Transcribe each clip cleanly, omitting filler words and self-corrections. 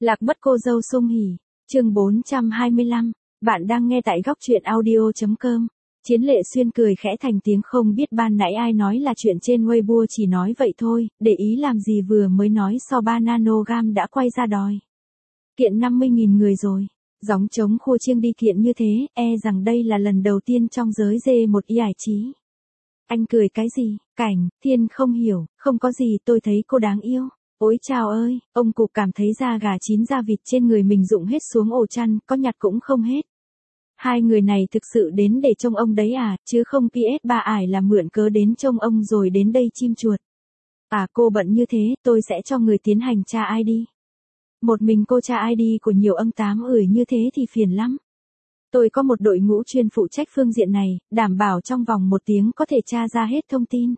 Lạc mất cô dâu sung hỉ, chương 425, bạn đang nghe tại góc truyện audio.com. Chiến Lệ Xuyên cười khẽ thành tiếng không biết ban nãy ai nói là chuyện trên Weibo chỉ nói vậy thôi, để ý làm gì vừa mới nói so 3 nanogam đã quay ra đòi. Kiện 50.000 người rồi, gióng trống khua chiêng đi kiện như thế, rằng đây là lần đầu tiên trong giới dê một y ải trí. Anh cười cái gì, Cảnh, Thiên không hiểu, không có gì tôi thấy cô đáng yêu. Ôi chào ơi, ông cụ cảm thấy da gà chín da vịt trên người mình rụng hết xuống ổ chăn, có nhặt cũng không hết. Hai người này thực sự đến để trông ông đấy à, chứ không PS3 ải là mượn cớ đến trông ông rồi đến đây chim chuột. À cô bận như thế, tôi sẽ cho người tiến hành tra ID. Một mình cô tra ID của nhiều ông tám như thế thì phiền lắm. Tôi có một đội ngũ chuyên phụ trách phương diện này, đảm bảo trong vòng 1 tiếng có thể tra ra hết thông tin.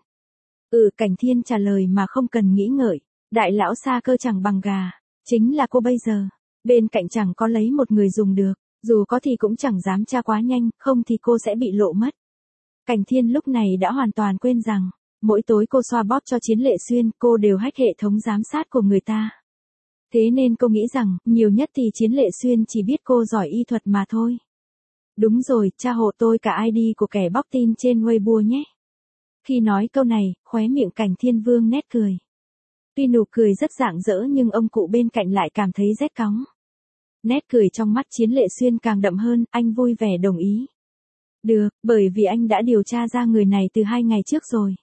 Cảnh Thiên trả lời mà không cần nghĩ ngợi. Đại lão xa cơ chẳng bằng gà, chính là cô bây giờ. Bên cạnh chẳng có lấy một người dùng được, dù có thì cũng chẳng dám tra quá nhanh, không thì cô sẽ bị lộ mất. Cảnh Thiên lúc này đã hoàn toàn quên rằng, mỗi tối cô xoa bóp cho Chiến Lệ Xuyên, cô đều hack hệ thống giám sát của người ta. Thế nên cô nghĩ rằng, nhiều nhất thì Chiến Lệ Xuyên chỉ biết cô giỏi y thuật mà thôi. Đúng rồi, tra hộ tôi cả ID của kẻ bóc tin trên Weibo nhé. Khi nói câu này, khóe miệng Cảnh Thiên vương nét cười. Tuy nụ cười rất rạng rỡ nhưng ông cụ bên cạnh lại cảm thấy rét cóng. Nét cười trong mắt Chiến Lệ Xuyên càng đậm hơn, anh vui vẻ đồng ý. Được, bởi vì anh đã điều tra ra người này từ 2 ngày trước rồi.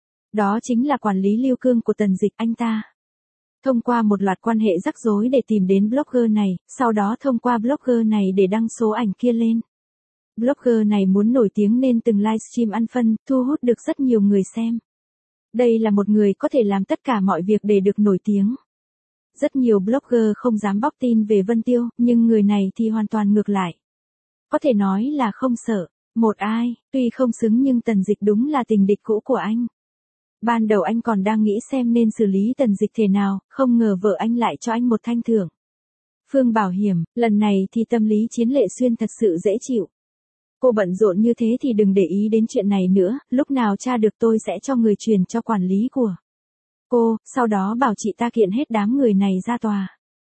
Đó chính là quản lý Lưu Cương của Tần Dịch anh ta. Thông qua một loạt quan hệ rắc rối để tìm đến blogger này, sau đó thông qua blogger này để đăng số ảnh kia lên. Blogger này muốn nổi tiếng nên từng livestream ăn phân, thu hút được rất nhiều người xem. Đây là một người có thể làm tất cả mọi việc để được nổi tiếng. Rất nhiều blogger không dám bóc tin về Vân Tiêu, nhưng người này thì hoàn toàn ngược lại. Có thể nói là không sợ. Một ai, tuy không xứng nhưng Tần Dịch đúng là tình địch cũ của anh. Ban đầu anh còn đang nghĩ xem nên xử lý Tần Dịch thế nào, không ngờ vợ anh lại cho anh một thanh thưởng. Phương bảo hiểm, lần này thì tâm lý Chiến Lệ Xuyên thật sự dễ chịu. Cô bận rộn như thế thì đừng để ý đến chuyện này nữa, lúc nào tra được tôi sẽ cho người truyền cho quản lý của cô, sau đó bảo chị ta kiện hết đám người này ra tòa.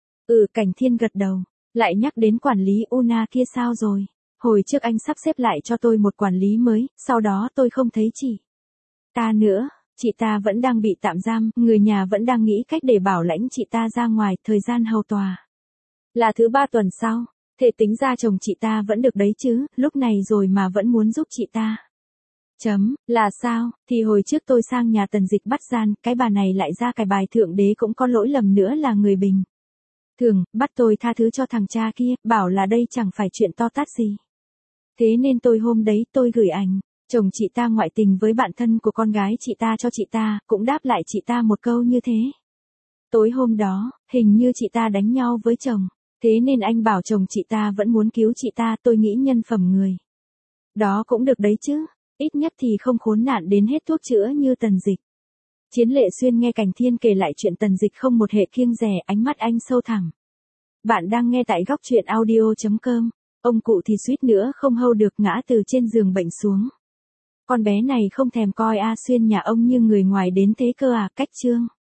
Cảnh Thiên gật đầu, lại nhắc đến quản lý Una kia sao rồi? Hồi trước anh sắp xếp lại cho tôi một quản lý mới, sau đó tôi không thấy chị ta nữa, chị ta vẫn đang bị tạm giam, người nhà vẫn đang nghĩ cách để bảo lãnh chị ta ra ngoài, thời gian hầu tòa là thứ 3 tuần sau. Thể tính ra chồng chị ta vẫn được đấy chứ, lúc này rồi mà vẫn muốn giúp chị ta. Là sao, thì hồi trước tôi sang nhà Tần Dịch bắt gian, cái bà này lại ra cái bài thượng đế cũng có lỗi lầm nữa là người bình thường, bắt tôi tha thứ cho thằng cha kia, bảo là đây chẳng phải chuyện to tát gì. Thế nên tôi hôm đấy tôi gửi ảnh, chồng chị ta ngoại tình với bạn thân của con gái chị ta cho chị ta, cũng đáp lại chị ta một câu như thế. Tối hôm đó, hình như chị ta đánh nhau với chồng. Thế nên anh bảo chồng chị ta vẫn muốn cứu chị ta, tôi nghĩ nhân phẩm người đó cũng được đấy chứ, ít nhất thì không khốn nạn đến hết thuốc chữa như Tần Dịch. Chiến Lệ Xuyên nghe Cảnh Thiên kể lại chuyện Tần Dịch không một hệ kiêng dè, ánh mắt anh sâu thẳm. Bạn đang nghe tại góc truyện audio.com. Ông cụ thì suýt nữa không hold được ngã từ trên giường bệnh xuống. Con bé này không thèm coi A Xuyên nhà ông như người ngoài đến thế cơ à, cách chương.